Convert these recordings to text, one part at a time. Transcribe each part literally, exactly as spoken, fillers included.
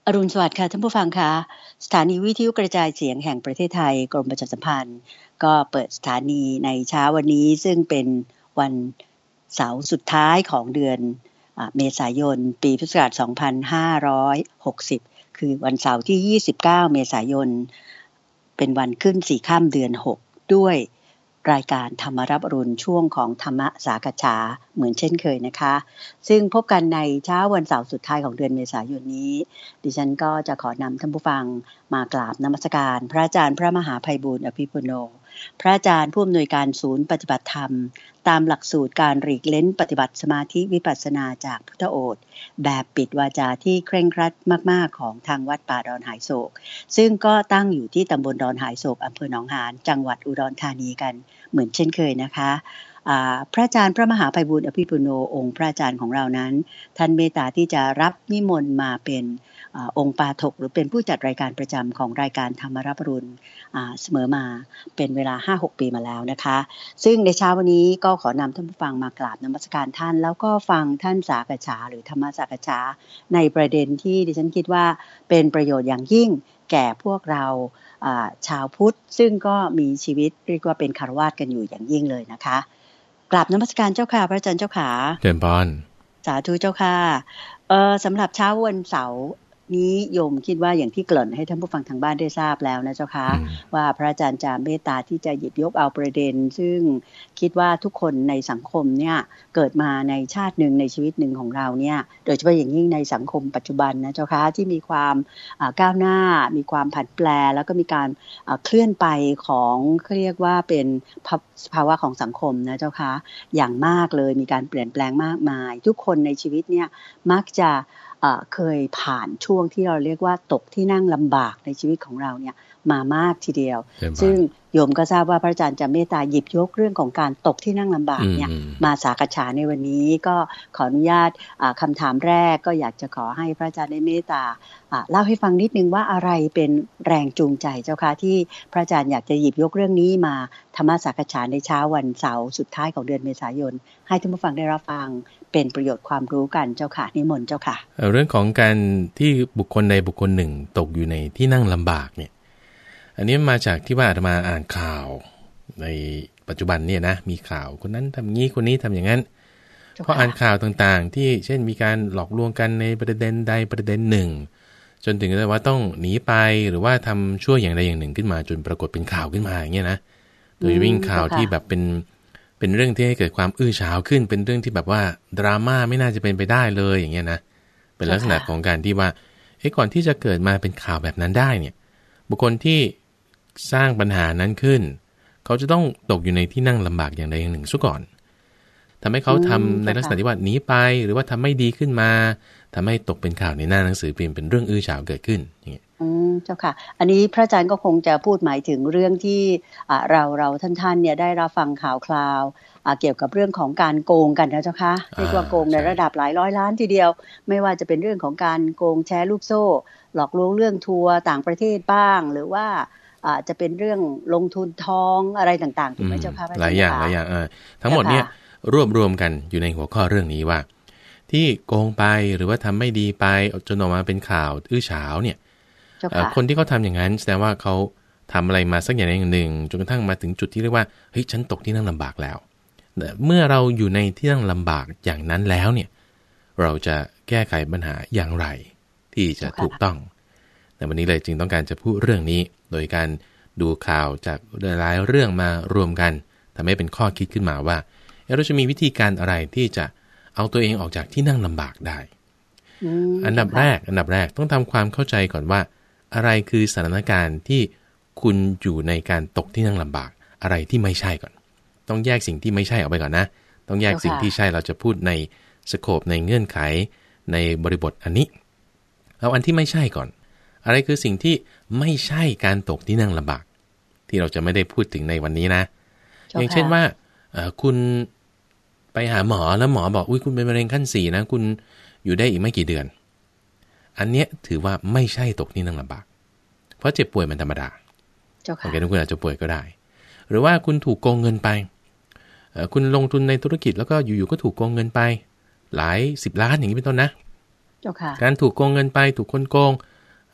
อรุณสวัสดิ์ค่ะท่านผู้ฟังค่ะสถานีวิทยุกระจายเสียงแห่งประเทศไทยกรมประชาสัมพันธ์ก็เปิดสถานีในเช้าวันนี้ซึ่งเป็นวันเสาร์สุดท้ายของเดือนเมษายนปีพุทธศักราชสองพันห้าร้อยหกสิบคือวันเสาร์ที่ยี่สิบเก้าเมษายนเป็นวันขึ้นสี่ค่ำเดือนหกด้วยรายการธรรมรับอรุณช่วงของธรรมสากฉาเหมือนเช่นเคยนะคะซึ่งพบกันในเช้าวันเสาร์สุดท้ายของเดือนเมษายนนี้ดิฉันก็จะขอนำท่านผู้ฟังมากราบนมัสการพระอาจารย์พระมหาไพบูลย์อภิปุโนพระอาจารย์ผู้อำนวยการศูนย์ปฏิบัติธรรมตามหลักสูตรการหลีกเล้นปฏิบัติสมาธิวิปัสสนาจากพุทธโอษฐ์แบบปิดวาจาที่เคร่งครัดมากๆของทางวัดป่าดอนหายโศกซึ่งก็ตั้งอยู่ที่ตำบลดอนหายโศกอำเภอหนองหานจังหวัดอุดรธานีกันเหมือนเช่นเคยนะคะพระอาจารย์พระมหาไพบูลย์อภิปุโนองค์พระอาจารย์ของเรานั้นท่านเมตตาที่จะรับนิมนต์มาเป็นองค์ปาฐกหรือเป็นผู้จัดรายการประจำของรายการธรรมรับอรุณเสมอมาเป็นเวลา ห้าหก ปีมาแล้วนะคะซึ่งในเช้าวันนี้ก็ขอนำท่านผู้ฟังมากราบนมัสการท่านแล้วก็ฟังท่านสากฉาหรือธรรมสากฉาในประเด็นที่ดิฉันคิดว่าเป็นประโยชน์อย่างยิ่งแก่พวกเราชาวพุทธซึ่งก็มีชีวิตเรียกว่าเป็นคฤหัสถ์กันอยู่อย่างยิ่งเลยนะคะกราบนมัสการเจ้าค่ะพระอาจารย์เจ้าค่ะเจริญพรสาธุเจ้าค่ะเอ่อสำหรับเช้าวันเสาร์นี้โยมคิดว่าอย่างที่เกริ่นให้ท่านผู้ฟังทางบ้านได้ทราบแล้วนะเจ้าค่ะว่าพระอาจารย์จะเมตตาที่จะหยิบยกเอาประเด็นซึ่งคิดว่าทุกคนในสังคมเนี่ยเกิดมาในชาติหนึ่งในชีวิตหนึ่งของเราเนี่ยโดยเฉพาะอย่างยิ่งในสังคมปัจจุบันนะเจ้าค่ะที่มีความก้าวหน้ามีความผันแปรแล้วก็มีการเคลื่อนไปของเขาเรียกว่าเป็นสภาวะของสังคมนะเจ้าค่ะอย่างมากเลยมีการเปลี่ยนแปลงมากมายทุกคนในชีวิตเนี่ยมักจะเคยผ่านช่วงที่เราเรียกว่าตกที่นั่งลำบากในชีวิตของเราเนี่ยมามากทีเดียวซึ่งโยมก็ทราบว่าพระอาจารย์จะเมตตาหยิบยกเรื่องของการตกที่นั่งลำบากเนี่ยมาสากฉาในวันนี้ก็ขออนุญาตคำถามแรกก็อยากจะขอให้พระอาจารย์ได้เมตตาเล่าให้ฟังนิดนึงว่าอะไรเป็นแรงจูงใจเจ้าค่ะที่พระอาจารย์อยากจะหยิบยกเรื่องนี้มาธรรมสากฉาในเช้าวันเสาร์สุดท้ายของเดือนเมษายนให้ท่านผู้ฟังได้รับฟังเป็นประโยชน์ความรู้กันเจ้าค่ะนิมนต์เจ้าค่ะเรื่องของการที่บุคคลใดบุคคลหนึ่งตกอยู่ในที่นั่งลำบากเนี่ยอันนี้มาจากที่ว่าอาตมาอ่านข่าวในปัจจุบันเนี่ยนะมีข่าวคนนั้นทำงี้คนนี้ทำอย่างนั้นเพราะอ่านข่าวต่างๆที่เช่นมีการหลอกลวงกันในประเด็นใดประเด็นหนึ่งจนถึงกับว่าต้องหนีไปหรือว่าทำชั่วอย่างใดอย่างหนึ่งขึ้นมาจนปรากฏเป็นข่าวขึ้นมาอย่างเงี้ยนะโดยวิ่งข่าวที่แบบเป็นเป็นเรื่องที่ให้เกิดความอื้อฉาวขึ้นเป็นเรื่องที่แบบว่าดราม่าไม่น่าจะเป็นไปได้เลยอย่างเงี้ยนะเป็นลักษณะของการที่ว่าเอ้ก่อนที่จะเกิดมาเป็นข่าวแบบนั้นได้เนี่ยบุคคลที่สร้างปัญหานั้นขึ้นเขาจะต้องตกอยู่ในที่นั่งลำบากอย่างใดอย่างหนึ่งซะก่อนทำให้เขาทำในลักษณะที่ว่าหนีไปหรือว่าทำไม่ดีขึ้นมาทำให้ตกเป็นข่าวในหน้าหนังสือพิมพ์เป็นเรื่องอื้อฉาวเกิดขึ้นอย่างเงี้ยอืมเจ้าค่ะอันนี้พระอาจารย์ก็คงจะพูดหมายถึงเรื่องที่เราเราท่านๆเนี่ยได้รับฟังข่าวคราวเกี่ยวกับเรื่องของการโกงกันนะเจ้าค่ะเรียกว่าโกงในระดับหลายร้อยล้านทีเดียวไม่ว่าจะเป็นเรื่องของการโกงแชร์ลูกโซ่หลอกลวงเรื่องทัวร์ต่างประเทศบ้างหรือว่าอาจจะเป็นเรื่องลงทุนทองอะไรต่างๆถูกไหมเจ้าค่ะหลายอย่างหลายอย่างทั้งหมดเนี่ยรวบรวมกันอยู่ในหัวข้อเรื่องนี้ว่าที่โกงไปหรือว่าทำไม่ดีไปจนออกมาเป็นข่าวอื้อฉาวเนี่ยคนที่เขาทำอย่างนั้นแสดงว่าเขาทำอะไรมาสักอย่างหนึ่งจนกระทั่งมาถึงจุดที่เรียกว่าเฮ้ยฉันตกที่นั่งลำบากแล้วเมื่อเราอยู่ในที่นั่งลำบากอย่างนั้นแล้วเนี่ยเราจะแก้ไขปัญหาอย่างไรที่จะถูกต้องในวันนี้เลยจึงต้องการจะพูดเรื่องนี้โดยการดูข่าวจากหลายเรื่องมารวมกันทำให้เป็นข้อคิดขึ้นมาว่าเราจะมีวิธีการอะไรที่จะเอาตัวเองออกจากที่นั่งลำบากได้อันดับแรกอันดับแรกต้องทำความเข้าใจก่อนว่าอะไรคือสถานการณ์ที่คุณอยู่ในการตกที่นั่งลำบากอะไรที่ไม่ใช่ก่อนต้องแยกสิ่งที่ไม่ใช่ออกไปก่อนนะต้องแยกสิ่งที่ใช่เราจะพูดในสโคปในเงื่อนไขในบริบทอันนี้เอาอันที่ไม่ใช่ก่อนอะไรคือสิ่งที่ไม่ใช่การตกที่นั่งลำบากที่เราจะไม่ได้พูดถึงในวันนี้นะอย่างเช่นว่าคุณไปหาหมอแล้วหมอบอกอุ้ยคุณเป็นมะเร็งขั้นสี่นะคุณอยู่ได้อีกไม่กี่เดือนอันเนี้ยถือว่าไม่ใช่ตกที่นั่งลำบากเพราะเจ็บป่วยมันธรรมดาโอเคทุกคนอาจจะป่วยก็ได้หรือว่าคุณถูกโกงเงินไปคุณลงทุนในธุรกิจแล้วก็อยู่ๆก็ถูกโกงเงินไปหลายสิบล้านอย่างนี้เป็นต้นนะการถูกโกงเงินไปถูกคนโกง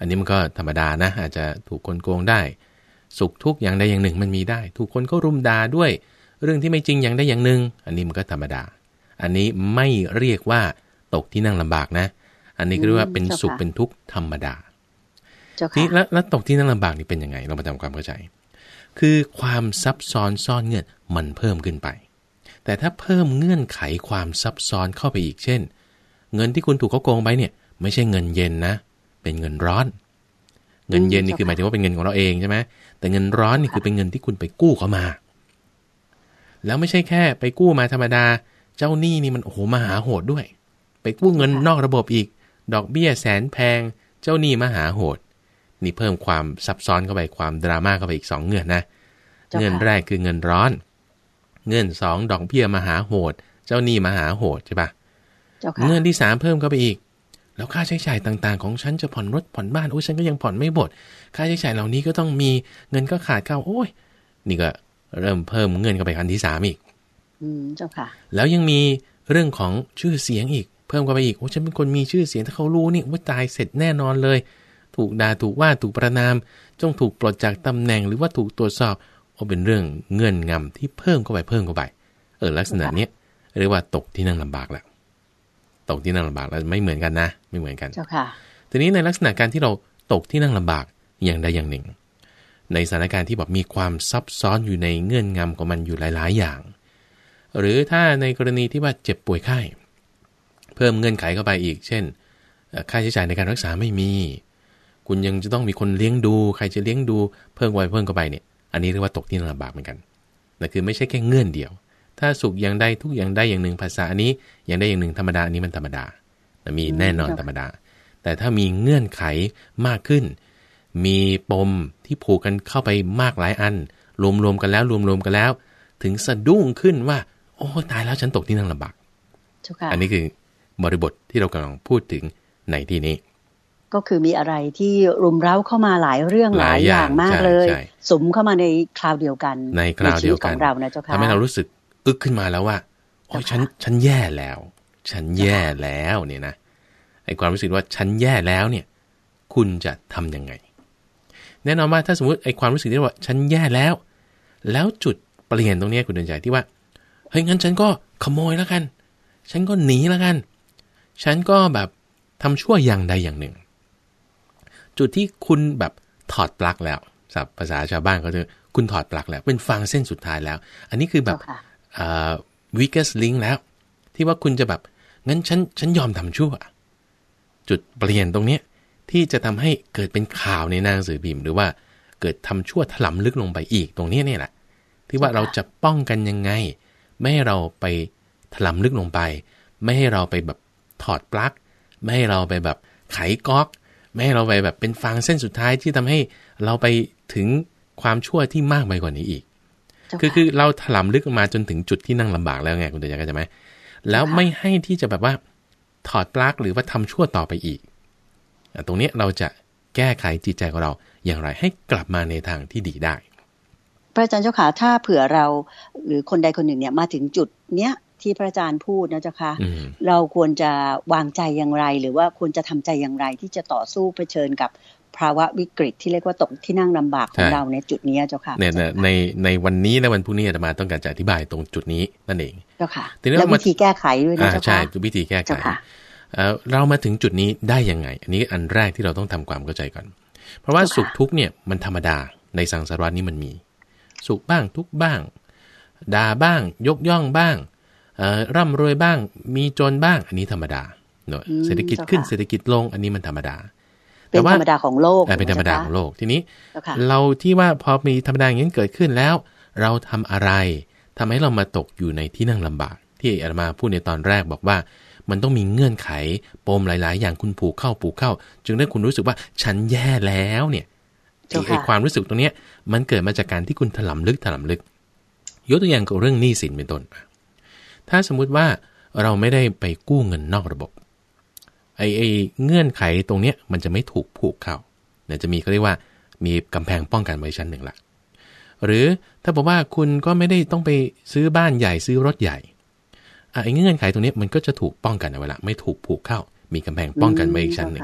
อันนี้มันก็ธรรมดานะอาจจะถูกคนโกงได้สุขทุกข์อย่างใดอย่างหนึ่งมันมีได้ถูกคนก็รุมด่าด้วยเรื่องที่ไม่จริงอย่างใดอย่างหนึ่งอันนี้มันก็ธรรมดาอันนี้ไม่เรียกว่าตกที่นั่งลำบากนะอันนี้ก็เรียกว่าเป็นสุขเป็นทุกข์ธรรมดาที่แล้วแล้วตกที่นั่งลำบากนี่เป็นยังไงเรามาทำความเข้าใจคือความซับซ้อนซ่อนเงื่อนมันเพิ่มขึ้นไปแต่ถ้าเพิ่มเงื่อนไขความซับซ้อนเข้าไปอีกเช่นเงินที่คุณถูกเขาโกงไปเนี่ยไม่ใช่เงินเย็นนะเป็นเงินร้อนเงินเย็นนี่คือหมายถึงว่าเป็นเงินของเราเองใช่ไหมแต่เงินร้อนนี่คือเป็นเงินที่คุณไปกู้เขามาแล้วไม่ใช่แค่ไปกู้มาธรรมดาเจ้าหนี้นี่มันโอ้โหมหาโหดด้วยไปกู้เงินนอกระบบอีกดอกเบี้ยแสนแพงเจ้าหนี้มหาโหดนี่เพิ่มความซับซ้อนเข้าไปความดราม่าเข้าไปอีกสองเงื่อนนะเงื่อนแรกคือเงินร้อนเงื่อนสองดอกเบี้ยมหาโหดเจ้าหนี้มหาโหดใช่ปะเงื่อนที่สามเพิ่มเข้าไปอีกแล้วค่าใช้จ่ายต่างๆของฉันจะผ่อนรถผ่อนบ้านโอ้ยฉันก็ยังผ่อนไม่หมดค่าใช้จ่ายเหล่านี้ก็ต้องมีเงินก็ขาดเข้าโอ้ยนี่ก็เริ่มเพิ่มเงื่อนเข้าไปขั้นที่สามอีกอืมเจ้าค่ะแล้วยังมีเรื่องของชื่อเสียงอีกเพิ่มเข้าไปอีกโอ้ฉันเป็นคนมีชื่อเสียงถ้าเขารู้นี่ว่าตายเสร็จแน่นอนเลยถูกด่าถูกว่าถูกประณามจงถูกปลดจากตำแหน่งหรือว่าถูกตรวจสอบโอ้เป็นเรื่องเงื่อนงำที่เพิ่มเข้าไปเพิ่มเข้าไปเออลักษณะนี้เรียกว่าตกที่นั่งลำบากแล้วตกที่นั่งลำบากแล้วไม่เหมือนกันนะไม่เหมือนกันเจ้าค่ะทีนี้ในลักษณะการที่เราตกที่นั่งลำบากอย่างใดอย่างหนึ่งในสถานการณ์ที่แบบมีความซับซ้อนอยู่ในเงื่อนงำของมันอยู่หลายๆอย่างหรือถ้าในกรณีที่ว่าเจ็บป่วยไข้เพิ่มเงื่อนไขเข้าไปอีกเช่นค่าใช้จ่ายในการรักษาไม่มีคุณยังจะต้องมีคนเลี้ยงดูใครจะเลี้ยงดูเพิ่มไปเพิ่มเข้าไปเนี่ยอันนี้เรียกว่าตกที่นั่งลำบากเหมือนกันนั่นคือไม่ใช่แค่เงื่อนเดียวถ้าสุขอย่างใดทุกอย่างใดอย่างหนึ่งภาษาอันนี้อย่างใดอย่างหนึ่งธรรมดาอันนี้มันธรรมดามีแน่นอนธรรมดาแต่ถ้ามีเงื่อนไขมากขึ้นมีปมที่ผูกกันเข้าไปมากหลายอันรวมๆกันแล้วรวมๆกันแล้วถึงสะดุ้งขึ้นว่าโอ้ตายแล้วฉันตกที่นั่งลำบากอันนี้คือบริบทที่เรากำลังพูดถึงในที่นี้ก็คือมีอะไรที่รุมเร้าเข้ามาหลายเรื่องหลายอย่างมากเลยสุมเข้ามาในคราวเดียวกันในคราวเดียวกันทำให้เรารู้สึกอึกขึ้นมาแล้วว่าโอ้ยฉันฉันแย่แล้วฉันแย่แล้วเนี่ยนะไอ้ความรู้สึกว่าฉันแย่แล้วเนี่ยคุณจะทำยังไงแน่นอนว่าถ้าสมมติไอ้ความรู้สึกที่ว่าฉันแย่แล้วแล้วจุดเปลี่ยนตรงนี้คุณเดินใจที่ว่าเฮ้ยงั้นฉันก็ขโมยแล้วกันฉันก็หนีแล้วกันฉันก็แบบทำชั่วอย่างใดอย่างหนึ่งจุดที่คุณแบบถอดปลั๊กแล้วศัพท์ภาษาชาวบ้านเขาจะคุณถอดปลั๊กแล้วเป็นฟางเส้นสุดท้ายแล้วอันนี้คือแบบอ่า weakest link แล้วที่ว่าคุณจะแบบงั้นฉันฉันยอมทำชั่วจุดเปลี่ยนตรงนี้ที่จะทำให้เกิดเป็นข่าวในหนังสือพิมพ์หรือว่าเกิดทำชั่วถลำลึกลงไปอีกตรงนี้เนี่ยแหละที่ว่าเราจะป้องกันยังไงไม่ให้เราไปถลำลึกลงไปไม่ให้เราไปแบบถอดปลั๊กไม่ให้เราไปแบบไขก๊อกไม่ให้เราไปแบบเป็นฟางเส้นสุดท้ายที่ทำให้เราไปถึงความชั่วที่มากไปกว่านี้อีกคือคือเราถลำลึกมาจนถึงจุดที่นั่งลำบากแล้วไงคุณเดียร์เข้าใจไหมแล้วไม่ให้ที่จะแบบว่าถอดปลั๊กหรือว่าทำชั่วต่อไปอีกตรงนี้เราจะแก้ไขจิตใจของเราอย่างไรให้กลับมาในทางที่ดีได้พระอาจารย์เจ้าค่ะถ้าเผื่อเราหรือคนใดคนหนึ่งเนี่ยมาถึงจุดเนี้ยที่พระอาจารย์พูดนะเจ้าค่ะเราควรจะวางใจอย่างไรหรือว่าควรจะทำใจอย่างไรที่จะต่อสู้เผชิญกับภาวะวิกฤตที่เรียกว่าตกที่นั่งลำบากของเราในจุดนี้เจ้าค่ะในในในวันนี้และวันพรุ่งนี้อาตมาต้องการจะอธิบายตรงจุดนี้นั่นเองเจ้าค่ะแล้ววิธีแก้ไขด้วยนะเจ้าค่ะใช่วิธีแก้ไขเรามาถึงจุดนี้ได้ยังไงอันนี้อันแรกที่เราต้องทำความเข้าใจก่อนเพราะว่าสุขทุกข์เนี่ยมันธรรมดาในสังสารวัฏนี้มันมีสุขบ้างทุกข์บ้างด่าบ้างยกย่องบ้างร่ำรวยบ้างมีจนบ้างอันนี้ธรรมดาเนอะเศรษฐกิจขึ้นเศรษฐกิจลงอันนี้มันธรรมดาเป็นธรรมดาของโลกเป็นธรรมดาของโลกทีนี้เราที่ว่าพอมีธรรมดาอย่างนี้เกิดขึ้นแล้วเราทำอะไรทำให้เรามาตกอยู่ในที่นั่งลำบากที่อาตมาพูดในตอนแรกบอกว่ามันต้องมีเงื่อนไขปมหลายๆอย่างคุณผูกเข้าผูกเข้าจึงได้คุณรู้สึกว่าฉันแย่แล้วเนี่ยไอ้ความรู้สึกตรงนี้มันเกิดมาจากการที่คุณถลำลึกถลำลึกยกตัวอย่างกับเรื่องหนี้สินเป็นต้นถ้าสมมุติว่าเราไม่ได้ไปกู้เงินนอกระบบไอ้ไอ้เงื่อนไขตรงเนี้ยมันจะไม่ถูกผูกเข้าเนี่ยจะมีเขาเรียกว่ามีกำแพงป้องกันไว้ชั้นหนึ่งละหรือถ้าบอกว่าคุณก็ไม่ได้ต้องไปซื้อบ้านใหญ่ซื้อรถใหญ่ไอ้เงื่อนไขตรงนี้มันก็จะถูกป้องกันเอาไว้ละไม่ถูกผูกเข้ามีกำแพงป้องกันไว้อีกชั้นหนึ่ง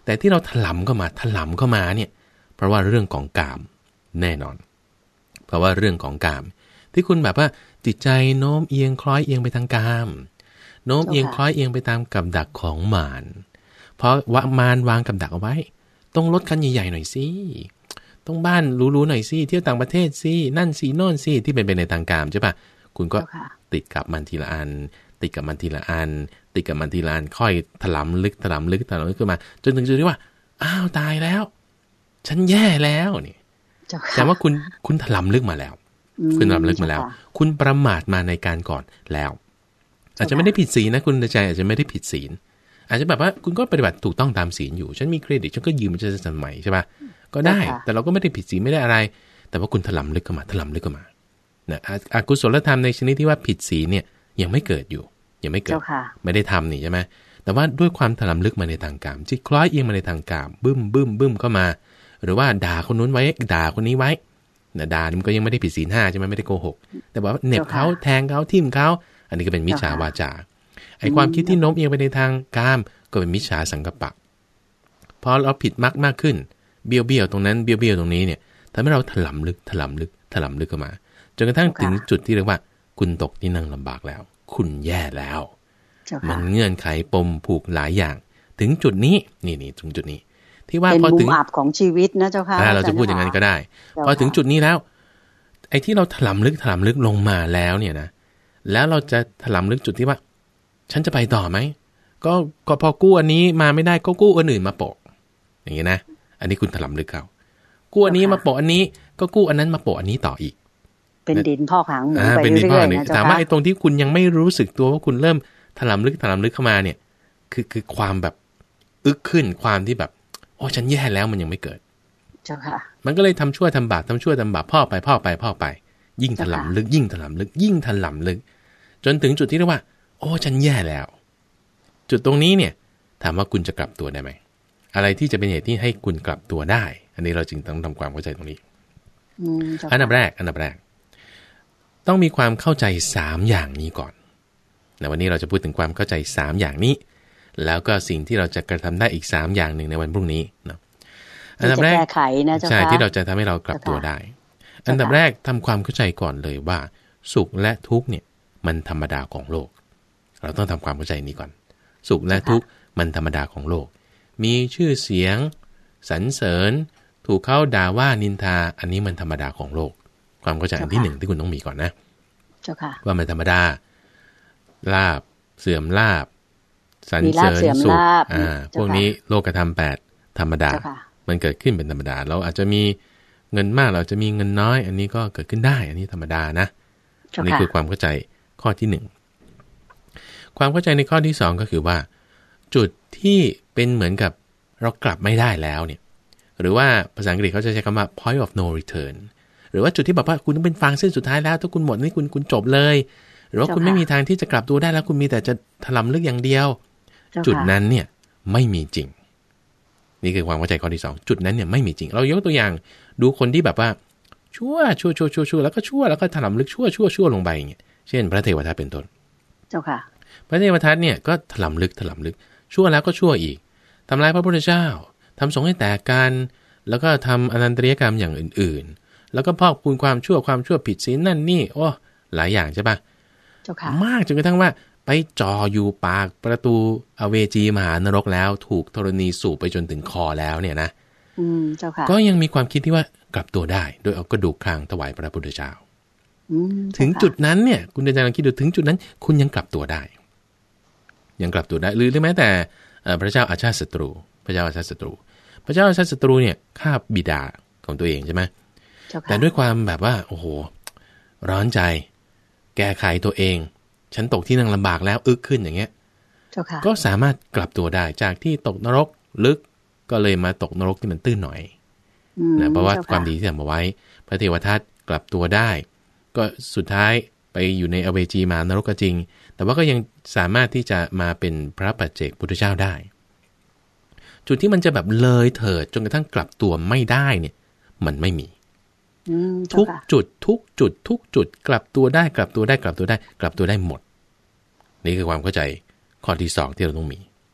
แต่ที่เราถลำเข้ามาถลำเข้ามาเนี่ยเพราะว่าเรื่องของกามแน่นอนเพราะว่าเรื่องของกามที่คุณแบบว่าจิตใจโน้มเอียงคล้อยเอียงไปทางกามโน้มเอียงคล้อยเอียงไปตามกับดักของมารเพราะว่ามารวางกับดักเอาไว้ต้องรถคันใหญ่ๆหน่อยสิต้องบ้านหรูๆหน่อยสิเที่ยวต่างประเทศสินั่นสิโน่นสิที่เป็นไปในทางกามใช่ปะคุณก็ติดกับมันทีละอันติดกับมันทีละอันติดกับมันทีละอันค่อยถลำลึกถลำลึกถลำลึกขึ้นมาจนถึงจุดที่ว่าอ้าวตายแล้วฉันแย่แล้วนี่แต่ว่าคุณคุณถลำลึกมาแล้วคุณถลำลึกมาแล้วคุณประมาทมาในการก่อนแล้วอาจจะไม่ได้ผิดศีลนะคุณใจอาจจะไม่ได้ผิดศีลอาจจะแบบว่าคุณก็ปฏิบัติถูกต้องตามศีลอยู่ฉันมีเครดิตฉันก็ยืมมันจะสมัยใช่ป่ะก็ได้แต่เราก็ไม่ได้ผิดศีลไม่ได้อะไรแต่ว่าคุณถลำลึกเข้ามาถลำลึกเข้ามานะอกุศลธรรมในชนิดที่ว่าผิดศีลเนี่ยยังไม่เกิดอยู่ยังไม่เกิดไม่ได้ทำนี่ใช่ไหมแต่ว่าด้วยความถลำลึกมาในทางกามจิตคล้อยเอียงมาในทางกามบึ้มบึ้มบึ้มเข้ามาหรือว่าด่าคนนู้นไว้ด่าคนนี้ไว้นะด่ามันก็ยังไม่ได้ผิดศีลห้าใช่ไหมไม่ได้โกหกแต่ว่าเหน็บเขาแทงเขาทิ่มเขาอันนี้ก็เป็นมิจฉาวาจาไอ้ความคิดที่โน้มเอียงไปในทางกามก็เป็นมิจฉาสังกัปปะพอเราผิดมากมากขึ้นเบี้ยวเบี้ยวตรงนั้นเบี้ยวเบี้ยวตรงนี้เนี่ยทำให้เราถลำลึกถลำลึกถลำลึกเข้ามาจนกระทั่งถึงจุดที่เรียกว่าคุณตกที่นั่งลำบากแล้วคุณแย่แล้วมันเงื่อนไขปมผูกหลายอย่างถึงจุดนี้นี่นี่ถึงจุดนี้ที่ว่าพอถึงมุมอับของชีวิตนะเจ้าค่ะเราจะพูดอย่างนั้นก็ได้พอถึงจุดนี้แล้วไอ้ที่เราถลำลึกถลำลึกลงมาแล้วเนี่ยนะแล้วเราจะถลำลึกจุดที่ว่าฉันจะไปต่อไหมก็ก็พอกู้อันนี้มาไม่ได้ก็กู้อันอื่นมาโปะอย่างนี้นะอันนี้คุณถลำลึกเขากู้อันนี้มาโปะอันนี้ก็กู้อันนั้นมาโปะอันนี้ต่ออีกเป็นดินพอกหางหมูไปเรื่อยๆนะถามว่าไอ้ตรงที่คุณยังไม่รู้สึกตัวว่าคุณเริ่มถลำลึกถลำลึกเข้ามาเนี่ยคือคือความแบบอึกขึ้นความที่แบบโอ้ฉันแย่แล้วมันยังไม่เกิดเจ้าค่ะมันก็เลยทำชั่วทำบาปทำชั่วทำบาปพ่อไปพ่อไปพ่อไปยิ่งถลำลึกยิ่งถลำลึกยิ่งถลำลึกจนถึงจุดที่เรียกว่าโอ้ฉันแย่แล้วจุดตรงนี้เนี่ยถามว่าคุณจะกลับตัวได้ไหมอะไรที่จะเป็นเหตุที่ให้คุณกลับตัวได้อันนี้เราจึงต้องทำความเข้าใจตรงนี้อันดับแรกอันดับแรกต้องมีความเข้าใจสามอย่างนี้ก่อนในวันนี้เราจะพูดถึงความเข้าใจสามอย่างนี้แล้วก็สิ่งที่เราจะกระทำได้อีกสามอย่างหนึ่งในวันพรุ่งนี้เนาะอันดับแรกใช่ที่เราจะทำให้เรากลับตัวได้อันดับแรกทำความเข้าใจก่อนเลยว่าสุขและทุกข์เนี่ยมันธรรมดาของโลกเราต้องทำความเข้าใจนี้ก่อนสุขและทุกข์มันธรรมดาของโลกมีชื่อเสียงสรรเสริญถูกเขาด่าว่านินทาอันนี้มันธรรมดาของโลกความเข้าใจอันที่หนึ่งที่คุณต้องมีก่อนนะว่ามันธรรมดาลาภเสื่อมลาภสรรเสริญสุขอ่าพวกนี้โลกธรรมแปดธรรมดามันเกิดขึ้นเป็นธรรมดาเราอาจจะมีเงินมากเราจะมีเงินน้อยอันนี้ก็เกิดขึ้นได้อันนี้ธรรมดานะอันนี้คือความเข้าใจข้อที่หนึ่งความเข้าใจในข้อที่สองก็คือว่าจุดที่เป็นเหมือนกับเรากลับไม่ได้แล้วเนี่ยหรือว่าภาษาอังกฤษเขาจะใช้คำว่า point of no return หรือว่าจุดที่แบบว่าคุณต้องเป็นฟางเส้นสุดท้ายแล้วถ้าคุณหมดนี่คุณคุณจบเลยหรือว่าคุณไม่มีทางที่จะกลับตัวได้แล้วคุณมีแต่จะถลำลึกอย่างเดียวจุดนั้นเนี่ยไม่มีจริงนี่คือความเข้าใจข้อที่สองจุดนั้นเนี่ยไม่มีจริงเรายกตัวอย่างดูคนที่แบบว่าชั่วชั่วชั่วชั่วชั่วแล้วก็ชั่วแล้วก็ถลำลึกชั่วชั่วชั่วลงไปอย่างเงี้ยเช่นพระเทวทัตเป็นต้นเจ้าค่ะพระเทวทัตเนี่ยก็ถลำลึกถลำลึกชั่วแล้วก็ชั่วอีกทำลายพระพุทธเจ้าทำสงฆ์ให้แตกกันแล้วก็ทำอนันตริยกรรมอย่างอื่นๆแล้วก็พอกพูนความชั่วความชั่วผิดศีลนั่นนี่โอ้หลายอย่างใช่ปะเจ้าค่ะมากจนกระทั่งว่าไปจ่ออยู่ปากประตูอเวจีมหานรกแล้วถูกธรณีสูบไปจนถึงคอแล้วเนี่ยนะอืมเจ้าค่ะก็ยังมีความคิดที่ว่ากลับตัวได้โดยเอากระดูกคางถวายพระพุทธเจ้าถึงจุดนั้นเนี่ยคุณอาจารย์ลองคิดดูถึงจุดนั้นคุณยังกลับตัวได้ยังกลับตัวได้หรือหรือแม้แต่พระเจ้าอาชาติศัตรูพระเจ้าอาชาติศัตรูพระเจ้าอาชาติศัตรูเนี่ยฆ่าบิดาของตัวเองใช่ไหมแต่ด้วยความแบบว่าโอ้โหร้อนใจแก้ไขตัวเองฉันตกที่นั่งลำบากแล้วอึกขึ้นอย่างเงี้ยก็สามารถกลับตัวได้จากที่ตกนรกลึกก็เลยมาตกนรกที่มันตื้นหน่อยนะเพราะว่าความดีที่ทำเอาไว้พระเทวทัตกลับตัวได้ก็สุดท้ายไปอยู่ในอเวจีมหานรกก็จริงแต่ว่าก็ยังสามารถที่จะมาเป็นพระปัจเจกพุทธเจ้าได้จุดที่มันจะแบบเลยเถิดจนกระทั่งกลับตัวไม่ได้เนี่ยมันไม่มีทุกจุดทุกจุดทุกจุดกลับตัวได้กลับตัวได้กลับตัวได้กลับตัวได้หมดนี่คือความเข้าใจข้อที่สองที่เราต้องมี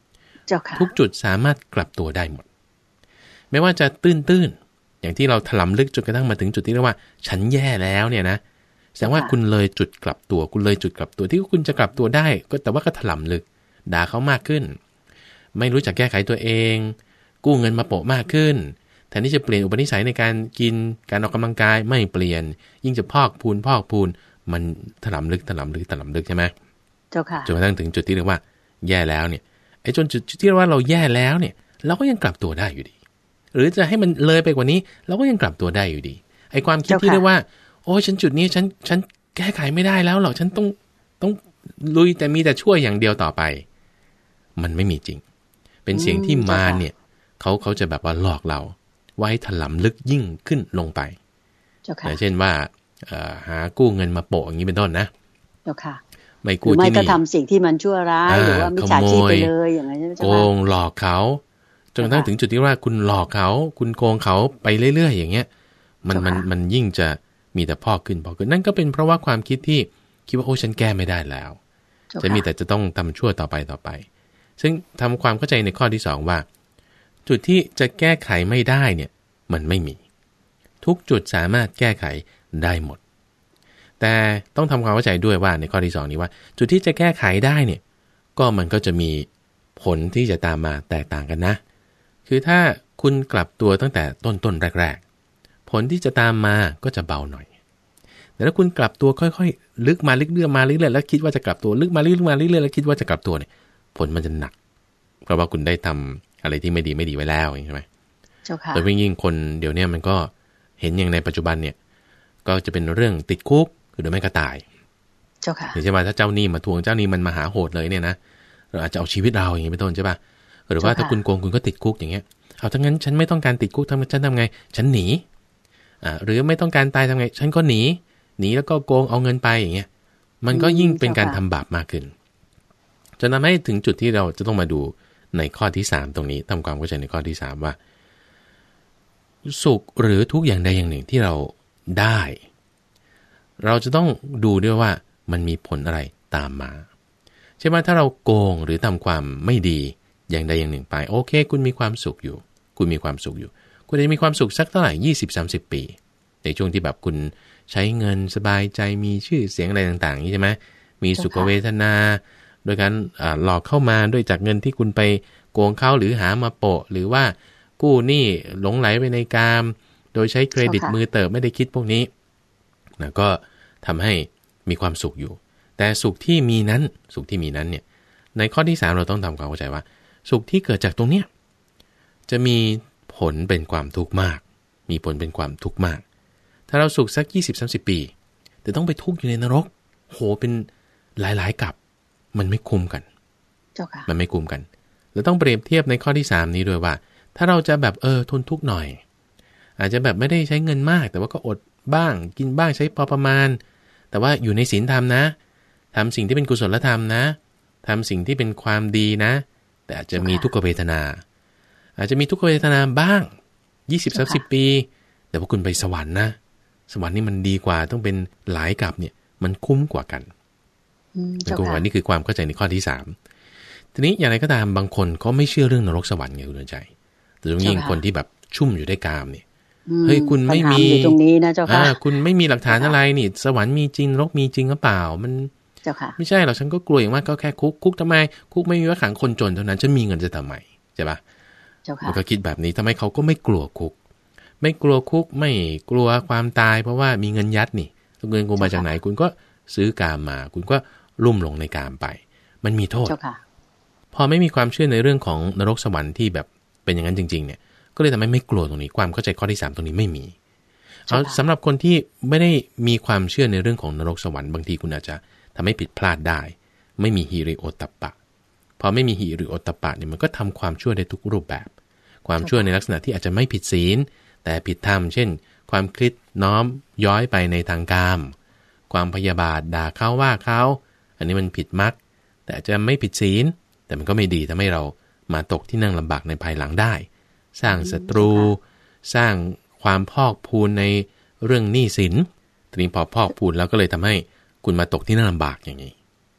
ทุกจุดสามารถกลับตัวได้หมดไม่ว่าจะตื้นๆอย่างที่เราถลำลึกจนกระทั่งมาถึงจุดที่เรียกว่าฉันแย่แล้วเนี่ยนะแสดงว่าคุณเลยจุดกลับตัวคุณเลยจุดกลับตัวที่คุณจะกลับตัวได้ก็แต่ว่าก็ถลำลึกด่าเขามากขึ้นไม่รู้จักแก้ไขตัวเองกู้เงินมาโปะมากขึ้นแทนที่จะเปลี่ยนอุปนิสัยในการกินการออกกำลังกายไม่เปลี่ยนยิ่งจะพอกพูนพอกพูนมันถลำลึกถลำลึกถลำลึกใช่ไหมเจ้าค่ะจนกระทั่งถึงจุดที่เรียกว่าแย่แล้วเนี่ยไอ้จนจุดที่เรียกว่าเราแย่แล้วเนี่ยเราก็ยังกลับตัวได้อยู่ดีหรือจะให้มันเลยไปกว่านี้เราก็ยังกลับตัวได้อยู่ดีไอ้ความคิดที่เรียกว่าโอ้ฉันจุดนี้ฉันฉันแก้ไขไม่ได้แล้วหรอกฉันต้องต้องลุยแต่มีแต่ช่วยอย่างเดียวต่อไปมันไม่มีจริงเป็นเสียงที่มารเนี่ยเขาเขาจะแบบว่าหลอกเราไว้ถลำลึกยิ่งขึ้นลงไปอย่างเช่นว่าหากู้เงินมาโปะอย่างนี้เป็นต้นนะเจ้าค่ะไม่กู้ที่นี่ไม่ก็ทำสิ่งที่มันชั่วร้ายหรือว่ามิจฉาชีพไปเลยอย่างนั้นใช่ไหมโกงหลอกเขาจนกระทั่งถึงจุดที่ว่าคุณหลอกเขาคุณโกงเขาไปเรื่อยๆอย่างเงี้ยมันมันมันยิ่งจะมีแต่พอกขึ้นพอกขึ้นนั่นก็เป็นเพราะว่าความคิดที่คิดว่าโอ้ฉันแก้ไม่ได้แล้วจะมีแต่จะต้องทำชั่วต่อไปต่อไปซึ่งทำความเข้าใจในข้อที่สองว่าจุดที่จะแก้ไขไม่ได้เนี่ยมันไม่มีทุกจุดสามารถแก้ไขได้หมดแต่ต้องทำความเข้าใจด้วยว่าในข้อที่สองนี้ว่าจุดที่จะแก้ไขได้เนี่ยก็มันก็จะมีผลที่จะตามมาแตกต่างกันนะคือถ้าคุณกลับตัวตั้งแต่ต้นๆแรกๆผลที่จะตามมาก็จะเบาหน่อยแต่ถ้าคุณกลับตัวค่อยๆลึกมาลึกเรื่อยมาเรื่อยๆแล้วคิดว่าจะกลับตัวลึกมาลึกมาเรื่อยๆแล้วคิดว่าจะกลับตัวเนี่ยผลมันจะหนักเพราะว่าคุณได้ทำอะไรที่ไม่ดีไม่ดีไว้แล้วใช่ไหมเจ้าค่ะโดยยิ่งคนเดี๋ยวนี้มันก็เห็นอย่างในปัจจุบันเนี่ยก็จะเป็นเรื่องติดคุกหรือไม่ก็ตายเจ้าค่ะหรือใช่ไหมถ้าเจ้าหนี้มาทวงเจ้าหนี้มันมาหาโหดเลยเนี่ยนะเราอาจจะเอาชีวิตเราอย่างนี้เป็นต้นใช่ป่ะหรือว่าถ้าคุณโกงคุณก็ติดคุกอย่างเงี้ยเอาทั้งนั้นฉันไม่ต้องการติดคุกทำฉันทำไงฉันหนีอ่าหรือไม่ต้องการตายทำไงฉันก็หนีหนีแล้วก็โกงเอาเงินไปอย่างเงี้ยมันก็ยิ่งเป็นการทำบาปมากขึ้นจนทำให้ถึงจุดที่เราจะต้องมาดูในข้อที่สามตรงนี้ทำความเข้าใจในข้อที่สามว่าสุขหรือทุกอย่างใดอย่างหนึ่งที่เราได้เราจะต้องดูด้วยว่ามันมีผลอะไรตามมาใช่ไหมถ้าเราโกงหรือทำความไม่ดีอย่างใดอย่างหนึ่งไปโอเคคุณมีความสุขอยู่คุณมีความสุขอยู่คุณจะมีความสุขสักเท่าไหร่ยี่สิบ สามสิบปีในช่วงที่แบบคุณใช้เงินสบายใจมีชื่อเสียงอะไรต่างๆนี้ใช่ไหมมีสุขเวทนาโดยการหลอกเข้ามาด้วยจากเงินที่คุณไปโกงเขาหรือหามาโปะหรือว่ากู้หนี้หลงไหลไปในกามโดยใช้เครดิตมือเติบไม่ได้คิดพวกนี้นะก็ทำให้มีความสุขอยู่แต่สุขที่มีนั้นสุขที่มีนั้นเนี่ยในข้อที่สามเราต้องทำความเข้าใจว่าสุขที่เกิดจากตรงเนี้ยจะมีผลเป็นความทุกข์มากมีผลเป็นความทุกข์มากถ้าเราสุขสัก ยี่สิบ สามสิบ ปีแต่ต้องไปทุกข์อยู่ในนรกโหเป็นหลายๆกับมันไม่คุ้มกันเจ้าค่ะมันไม่คุ้มกันเราต้องเปรียบเทียบในข้อที่สามนี้ด้วยว่าถ้าเราจะแบบเออทนทุกข์หน่อยอาจจะแบบไม่ได้ใช้เงินมากแต่ว่าก็อดบ้างกินบ้างใช้พอประมาณแต่ว่าอยู่ในศีลธรรมนะทำสิ่งที่เป็นกุศลธรรมนะทำสิ่งที่เป็นความดีนะแต่อาจจะมีทุกขเวทนาอาจจะมีทุกขเวทนาบ้างยี่สิบ สามสิบ ปีแต่ว่าคุณไปสวรรค์นะสวรรค์นี่มันดีกว่าต้องเป็นหลายกับเนี่ยมันคุ้มกว่ากันมันคุ้มกว่านี่คือความเข้าใจในข้อที่สามทีนี้อย่างไรก็ตามบางคนเขาไม่เชื่อเรื่องนรกสวรรค์ไงคุณใจแต่ยิ่งคนที่แบบชุ่มอยู่ด้วยกามเนี่ยเฮ้ยคุณไม่มีตรงนี้นะเจ้าค่ะคุณไม่มีหลักฐานอะไรนี่สวรรค์มีจริงนรกมีจริงหรือเปล่ามันเจ้าค่ะไม่ใช่หรอกฉันก็กลัวอย่างมากก็แค่คุกคุกทำไมคุกไม่มีไว้ขังคนจนเท่านั้นฉันมีเงินจะทำไมใช่ปะเจ้าค่ะมันก็คิดแบบนี้ทำไมเขาก็ไม่กลัวคุกไม่กลัวคุกไม่กลัวความตายเพราะว่ามีเงินยัดนี่เงินกูมาจากไหนคุณก็ซื้อกามมาคุณก็ลุ่มลงในกามไปมันมีโทษพอไม่มีความเชื่อในเรื่องของนรกสวรรค์ที่แบบเป็นอย่างนั้นจริงๆเนี่ยก็เลยทำให้ไม่กลัวตรงนี้ความเข้าใจข้อที่สามตรงนี้ไม่มีเอาสำหรับคนที่ไม่ได้มีความเชื่อในเรื่องของนรกสวรรค์บางทีคุณอาจจะทำให้ผิดพลาดได้ไม่มีหิริโอตตัปปะพอไม่มีหิริโอตตัปปะเนี่ยมันก็ทำความชั่วได้ทุกรูปแบบความชั่วในลักษณะที่อาจจะไม่ผิดศีลแต่ผิดธรรมเช่นความคิดน้อมย้อยไปในทางกามความพยาบาทด่าเขาว่าเขาอันนี้มันผิดมรรคแต่อาจจะไม่ผิดศีลแต่มันก็ไม่ดีทำให้เรามาตกที่นั่งลำบากในภายหลังได้สร้างศัตรูสร้างความพอกพูนในเรื่องหนี้สินทีนี้พอพอกพูนแล้วก็เลยทำให้คุณมาตกที่นั่งลำบากอย่างนี้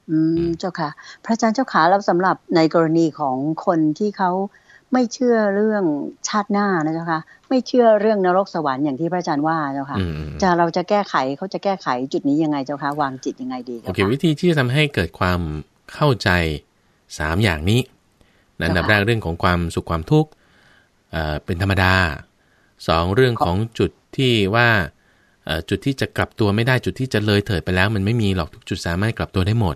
อืมเจ้าค่ะพระอาจารย์เจ้าขาแล้วสำหรับในกรณีของคนที่เขาไม่เชื่อเรื่องชาติหน้านะเจ้าค่ะไม่เชื่อเรื่องนรกสวรรค์อย่างที่พระอาจารย์ว่าเจ้าค่ะจะเราจะแก้ไขเขาจะแก้ไขจุดนี้ยังไงเจ้าค่ะวางจิตยังไงดีเจ้าค่ะโอเควิธีที่จะทำให้เกิดความเข้าใจสามอย่างนี้อันดับแรกเรื่องของความสุขความทุกข์เอ่อเป็นธรรมดาสองเรื่องของจุดที่ว่าเอ่อจุดที่จะกลับตัวไม่ได้จุดที่จะเลยเถิดไปแล้วมันไม่มีหรอกทุกจุดสามารถกลับตัวได้หมด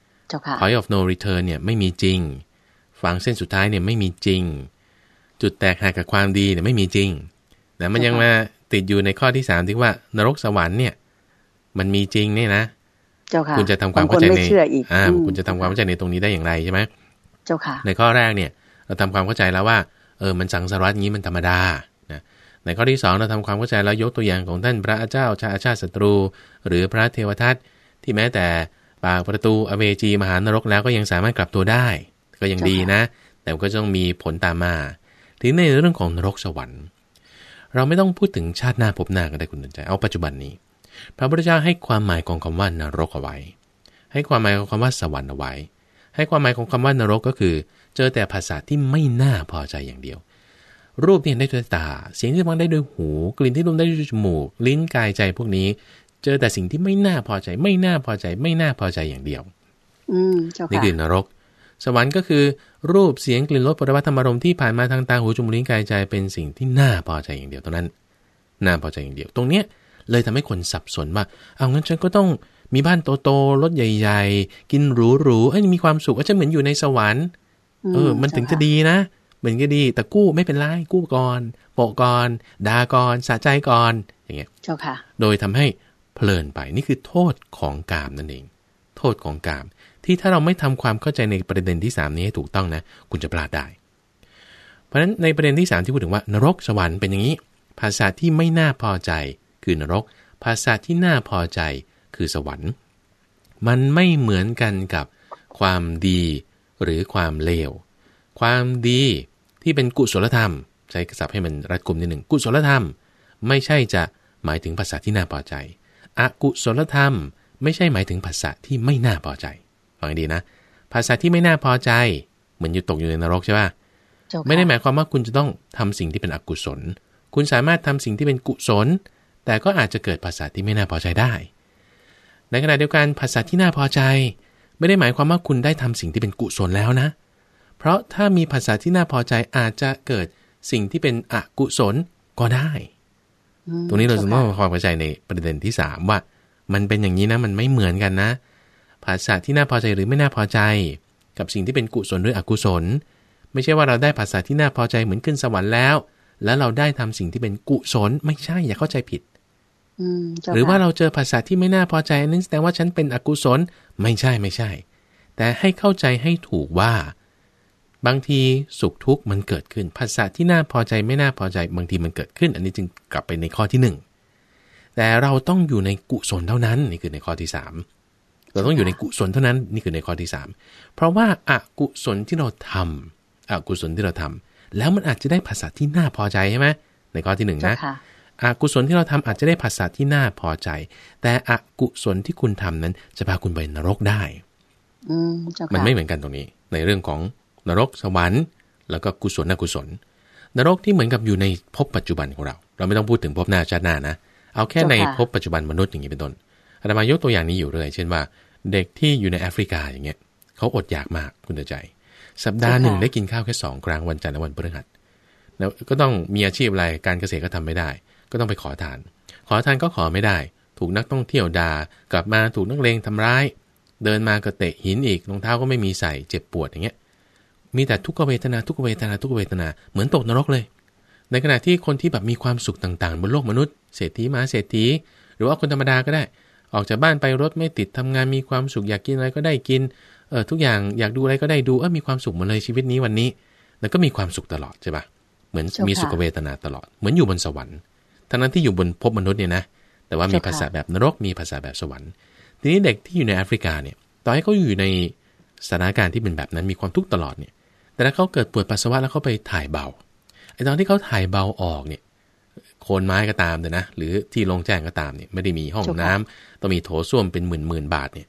point of no return เนี่ยไม่มีจริงฟังเส้นสุดท้ายเนี่ยไม่มีจริงจุดแตกหักกับความดีเนี่ยไม่มีจริงแต่มันยังมาติดอยู่ในข้อที่สามที่ว่านรกสวรรค์เนี่ยมันมีจริงเนี่ยนะเจ้าค่ะคุณจะทำความเข้าใจในอ่าคุณจะทำความเข้าใจในตรงนี้ได้อย่างไรใช่ไหมเจ้าค่ะในข้อแรกเนี่ยเราทำความเข้าใจแล้วว่าเออมันสังสารวัฏอย่างนี้มันธรรมดานะในข้อที่สองเราทำความเข้าใจแล้วยกตัวอย่างของท่านพระเจ้าชาอาชาติศัตรูหรือพระเทวทัตที่แม้แต่ปากประตูอเวจีมหานรกแล้วก็ยังสามารถกลับตัวได้ก็ยังดีนะแต่ก็ต้องมีผลตามมาทีในเรื่องของนรกสวรรค์เราไม่ต้องพูดถึงชาติหน้าภพหน้าก็ได้คุณสนใจเอาปัจจุบันนี้พระพุทธเจ้าให้ความหมายของคำว่านรกเอาไว้ให้ความหมายของคำว่าสวรรค์เอาไว้ให้ความหมายของคำว่านรกก็คือเจอแต่ภาษาที่ไม่น่าพอใจอย่างเดียวรูปที่เห็นได้ด้วยตาเสียงที่ฟังได้ด้วยหูกลิ่นที่ดมได้ด้วยจมูกลิ้นกายใจพวกนี้เจอแต่สิ่งที่ไม่น่าพอใจไม่น่าพอใจไม่น่าพอใจอย่างเดียวอืมเจ้าค่ะนี่คือนรกสวรรค์ก็คือรูปเสียงกลิ่นรสโผฏฐัพพะธรรมารมณ์ที่ผ่านมาทางตาหูจมูกลิ้นกายใจเป็นสิ่งที่น่าพอใจอย่างเดียวเท่านั้นน่าพอใจอย่างเดียวตรงเนี้ยเลยทำให้คนสับสนว่าเอางั้นฉันก็ต้องมีบ้านโตๆรถใหญ่ๆกินหรูๆเอ้ยมีความสุขก็จะเหมือนอยู่ในสวรรค์เออมันถึงจะดีนะเหมือนก็ดีแต่กู้ไม่เป็นไรกู้ก่อนโปะก่อนด่าก่อนสะใจก่อนอย่างเงี้ยเจ้าค่ะโดยทำให้เพลินไปนี่คือโทษของกามนั่นเองโทษของกามที่ถ้าเราไม่ทำความเข้าใจในประเด็นที่สามนี้ให้ถูกต้องนะคุณจะพลาดได้เพราะฉะนั้นในประเด็นที่สามที่พูดถึงว่านรกสวรรค์เป็นอย่างนี้ภาษาที่ไม่น่าพอใจคือนรกภาษาที่น่าพอใจคือสวรรค์มันไม่เหมือนกันกับความดีหรือความเลวความดีที่เป็นกุศลธรรมใช้ศัพท์ให้มันรัดกุมนิดหนึ่งกุศลธรรมไม่ใช่จะหมายถึงภาษาที่น่าพอใจอกุศลธรรมไม่ใช่หมายถึงภาษาที่ไม่น่าพอใจฟังดีนะภาษาที่ไม่น่าพอใจเหมือนอยู่ตกอยู่ในนรกใช่ป่ะไม่ได้หมายความว่าคุณจะต้องทำสิ่งที่เป็นอกุศลคุณสามารถทำสิ่งที่เป็นกุศลแต่ก็อาจจะเกิดภาษาที่ไม่น่าพอใจได้ในขณะเดียวกันภาษาที่น่าพอใจไม่ได้หมายความว่าคุณได้ทำสิ่งที่เป็นกุศลแล้วนะเพราะถ้ามีภาษาที่น่าพอใจอาจจะเกิดสิ่งที่เป็นอกุศลก็ได้ตรงนี้เราจะต้องความเข้าใจในประเด็นที่สามว่ามันเป็นอย่างนี้นะมันไม่เหมือนกันนะภาษาที่น่าพอใจหรือไม่น่าพอใจกับสิ่งที่เป็นกุศลหรืออกุศลไม่ใช่ว่าเราได้ภาษาที่น่าพอใจเหมือนขึ้นสวรรค์แล้วแล้วเราได้ทำสิ่งที่เป็นกุศลไม่ใช่อย่าเข้าใจผิดหรือว่าเราเจอภาษาที่ไม่น่าพอใจนั่นแสดงว่าฉันเป็นอกุศลไม่ใช่ไม่ใช่แต่ให้เข้าใจให้ถูกว่าบางทีสุขทุกข์มันเกิดขึ้นภาษาที่น่าพอใจไม่น่าพอใจบางทีมันเกิดขึ้นอันนี้จึงกลับไปในข้อที่หนึ่งแต่เราต้องอยู่ในกุศลเท่านั้นนี่คือในข้อที่สามเราต้องอยู่ในกุศลเท่านั้นนี่คือในข้อที่สามเพราะว่าอกุศลที่เราทำอกุศลที่เราทำแล้วมันอาจจะได้ภาษาที่น่าพอใจใช่ไหมในข้อที่หนึ่งนะอกุศลที่เราทำอาจจะได้ภาษาที่น่าพอใจแต่อกุศลที่คุณทำนั้นจะพาคุณไปนรกได้มันไม่เหมือนกันตรงนี้ในเรื่องของนรกสวรรค์แล้วก็กุศลอกุศลนรกที่เหมือนกับอยู่ในภพปัจจุบันของเราเราไม่ต้องพูดถึงภพหน้าชาติหน้านะเอาแค่ในภพปัจจุบันมนุษย์อย่างนี้เป็นต้นอาตมายกตัวอย่างนี้อยู่เรื่อยเช่นว่าเด็กที่อยู่ในแอฟริกาอย่างเงี้ยเขาอดอยากมากคุณใจสัปดาห์หนึ่งได้กินข้าวแค่สองครั้งวันจันทร์และวันพฤหัสแล้วก็ต้องมีอาชีพอะไรการเกษตรก็ทำไม่ได้ก็ต้องไปขอทานขอทานก็ขอไม่ได้ถูกนักท่องเที่ยวด่ากลับมาถูกนักเลงทำร้ายเดินมาก็เตะหินอีกรองเท้าก็ไม่มีใส่เจ็บปวดอย่างเงี้ยมีแต่ทุกขเวทนาทุกขเวทนาทุกขเวทนาเหมือนตกนรกเลยในขณะที่คนที่แบบมีความสุขต่างๆบนโลกมนุษย์เศรษฐีมหาเศรษฐีหรือว่าคนธรรมดาก็ได้ออกจากบ้านไปรถไม่ติดทำงานมีความสุขอยากกินอะไรก็ได้กินเออทุกอย่างอยากดูอะไรก็ได้ดูเออมีความสุขหมดเลยชีวิตนี้วันนี้แล้วก็มีความสุขตลอดใช่ปะเหมือนมีสุขเวทนาตลอดเหมือนอยู่บนสวรรค์ทั้งนั้นที่อยู่บนภพมนุษย์เนี่ยนะแต่ว่ามีภาษาแบบนรกมีภาษาแบบสวรรค์ทีนี้เด็กที่อยู่ในแอฟริกาเนี่ยต่อให้เขาอยู่ในสถานการณ์ที่เป็นแบบนั้นมีความทุกข์ตลอดเนี่ยแต่ถ้าเขาเกิดปวดปัสสาวะแล้วเขาไปถ่ายเบาไอ้ตอนที่เขาถ่ายเบาออกเนี่ยโคนไม้ก็ตามเลยนะหรือที่โล่งแจ้งก็ตามเนี่ยไม่ได้มีห้องน้ำต้องมีโถส้วมเป็นหมื่นหมื่นบาทเนี่ย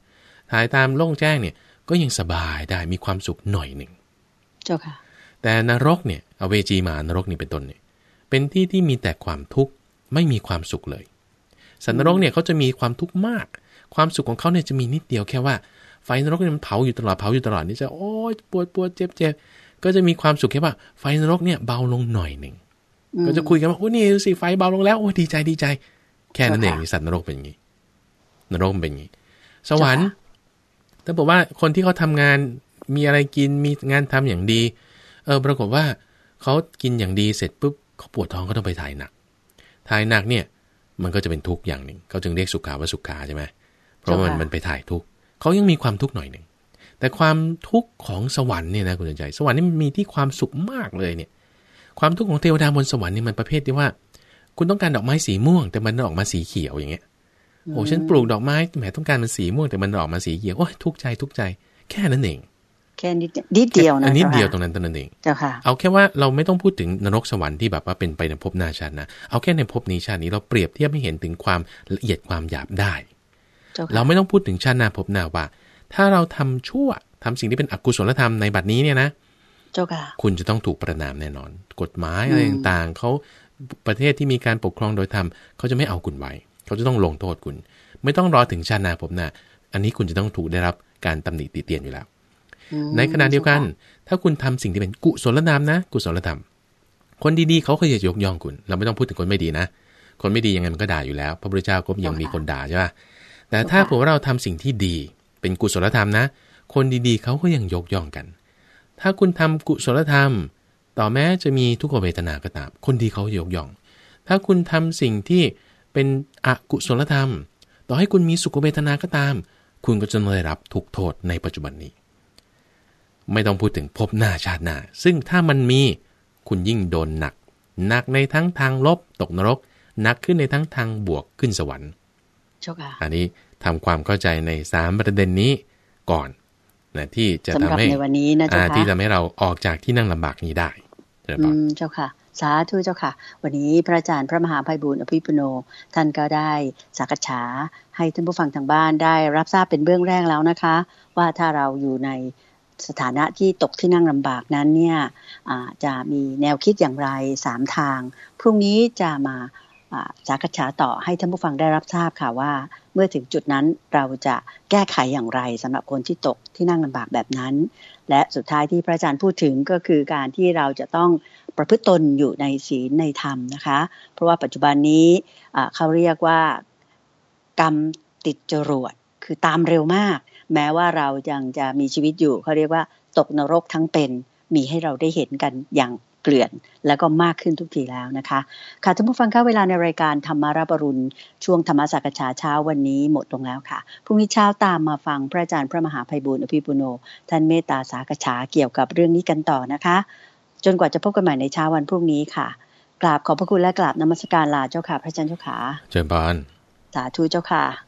ถ่ายตามโล่งแจ้งเนี่ยก็ยังสบายได้มีความสุขหน่อยหนึ่งเจ้าค่ะแต่นรกเนี่ยอเวจีมานรกนี่เป็นต้นเนี่ยเป็นที่ที่มีแต่ความทุกข์ไม่มีความสุขเลยสัตว์นรกเนี่ยเขาจะมีความทุกข์มากความสุขของเขาเนี่ยจะมีนิดเดียวแค่ว่าไฟนรกเนี่ยมันเผาอยู่ตลอดเผาอยู่ตลอดนี่จะโอ๊ยปวดปวดเจ็บเจ็บก็จะมีความสุขแค่ว่าไฟนรกเนี่ยเบาลงหน่อยหนึ่งก็จะคุยกันว่าโอ้นี่สิไฟเบาลงแล้วโอ้ดีใจดีใจแค่นั้นเองสัตว์นรกเป็นอย่างนี้นรกเป็นอย่างนี้สวรรค์ถ้าบอกว่าคนที่เขาทำงานมีอะไรกินมีงานทำอย่างดีเออปรากฏว่าเขากินอย่างดีเสร็จปุ๊บเขาปวดท้องก็ต้องไปถ่ายหนักถ่ายหนักเนี่ยมันก็จะเป็นทุกข์อย่างหนึ่งเขาจึงเรียกสุขาวสุขาใช่ไหมเพราะมันมันไปถ่ายทุกข์เขายังมีความทุกข์หน่อยหนึ่งแต่ความทุกข์ของสวรรค์เนี่ยนะคุณใจสวรรค์นี่มันมีที่ความสุขมากเลยเนี่ยความทุกข์ของเทวดาบนสวรรค์นี่มันประเภทที่ว่าคุณต้องการดอกไม้สีม่วงแต่มันออกมาสีเขียวอย่างเงี้ยโอ้ฉันปลูกดอกไม้แหมต้องการมันสีม่วงแต่มันออกมาสีเขียวโอ้ยทุกข์ใจทุกข์ใจแค่นั้นเองแค่นิดนิดเดียวนะนิดเดียวตรงนั้นตรงนั้นเองเจ้าค่ะเอาแค่ว่าเราไม่ต้องพูดถึงนรกสวรรค์ที่แบบว่าเป็นไปในภพหน้าชาตินะเอาแค่ในภพนี้ชาตินี้เราเปรียบเทียบให้เห็นถึงความละเอียดความหยาบได้เราไม่ต้องพูดถึงชาติหน้าภพหน้าว่าถ้าเราทำชั่วทำสิ่งที่เป็นอกุศลธรรมในบัดนี้เนี่ยนะเจ้าค่ะคุณจะต้องถูกประณามแน่นอนกฎหมายอะไรต่างๆเขาประเทศที่มีการปกครองโดยธรรมเขาจะไม่เอาคุณไว้เขาจะต้องลงโทษคุณไม่ต้องรอถึงชาติหน้าภพหน้าอันนี้คุณจะต้องถูกได้รับการตำหนิติเตียนอยู่แล้วในขณะเดียวกันถ้าคุณทำสิ่งที่เป็นกุศลธรรมนะกุศลธรรมคนดีๆเขาก็จะยกย่องคุณเราไม่ต้องพูดถึงคนไม่ดีนะคนไม่ดียังไงมันก็ด่าอยู่แล้วพระพุทธเจ้าก็ยังมีคนด่าใช่ป่ะแต่ถ้าพวกเราทำสิ่งที่ดีเป็นกุศลธรรมนะคนดีๆเขาก็ยังยกย่องกันถ้าคุณทำกุศลธรรมต่อแม้จะมีทุกขเวทนาก็ตามคนดีเขายกย่องถ้าคุณทำสิ่งที่เป็นอกุศลธรรมต่อให้คุณมีสุขเวทนาก็ตามคุณก็จะได้รับทุกโทษในปัจจุบันนี้ไม่ต้องพูดถึงภพหน้าชาติหน้าซึ่งถ้ามันมีคุณยิ่งโดนหนักหนักในทั้งทางลบตกนรกหนักขึ้นในทั้งทางบวกขึ้นสวรรค์อันนี้ทำความเข้าใจในสามประเด็นนี้ก่อนนะที่จะทำให้ในวันนี้นะเจ้าค่ะที่ทำให้เราออกจากที่นั่งลำบากนี้ได้อืมเจ้าค่ะสาธุเจ้าค่ะวันนี้พระอาจารย์พระมหาไพบูลย์อภิปุโนท่านก็ได้สักษาให้ท่านผู้ฟังทางบ้านได้รับทราบเป็นเบื้องแรกแล้วนะคะว่าถ้าเราอยู่ในสถานะที่ตกที่นั่งลำบากนั้นเนี่ยจะมีแนวคิดอย่างไรสามทางพรุ่งนี้จะมาสักษาต่อให้ท่านผู้ฟังได้รับทราบค่ะว่าเมื่อถึงจุดนั้นเราจะแก้ไขอย่างไรสำหรับคนที่ตกที่นั่งลำบากแบบนั้นและสุดท้ายที่พระอาจารย์พูดถึงก็คือการที่เราจะต้องประพฤติตนอยู่ในศีลในธรรมนะคะเพราะว่าปัจจุบันนี้เขาเรียกว่ากรรมติดจรวดคือตามเร็วมากแม้ว่าเรายังจะมีชีวิตอยู่เขาเรียกว่าตกนรกทั้งเป็นมีให้เราได้เห็นกันอย่างเกลื่อนแล้วก็มากขึ้นทุกทีแล้วนะคะค่ะท่านผู้ฟังคะเวลาในรายการธรรมาราบรุณช่วงธรรมสักษาเช้าวันนี้หมดลงแล้วค่ะพรุ่งนี้เช้าตามมาฟังพระอาจารย์พระมหาไพบูลย์อภิปุโนท่านเมตตาสักษาเกี่ยวกับเรื่องนี้กันต่อนะคะจนกว่าจะพบกันใหม่ในเช้าวันพรุ่งนี้ค่ะกราบขอบพระคุณและกราบนมัสการลาเจ้าค่ะพระอาจารย์เจ้าค่ะเชิญพรสาธุเจ้าค่ะ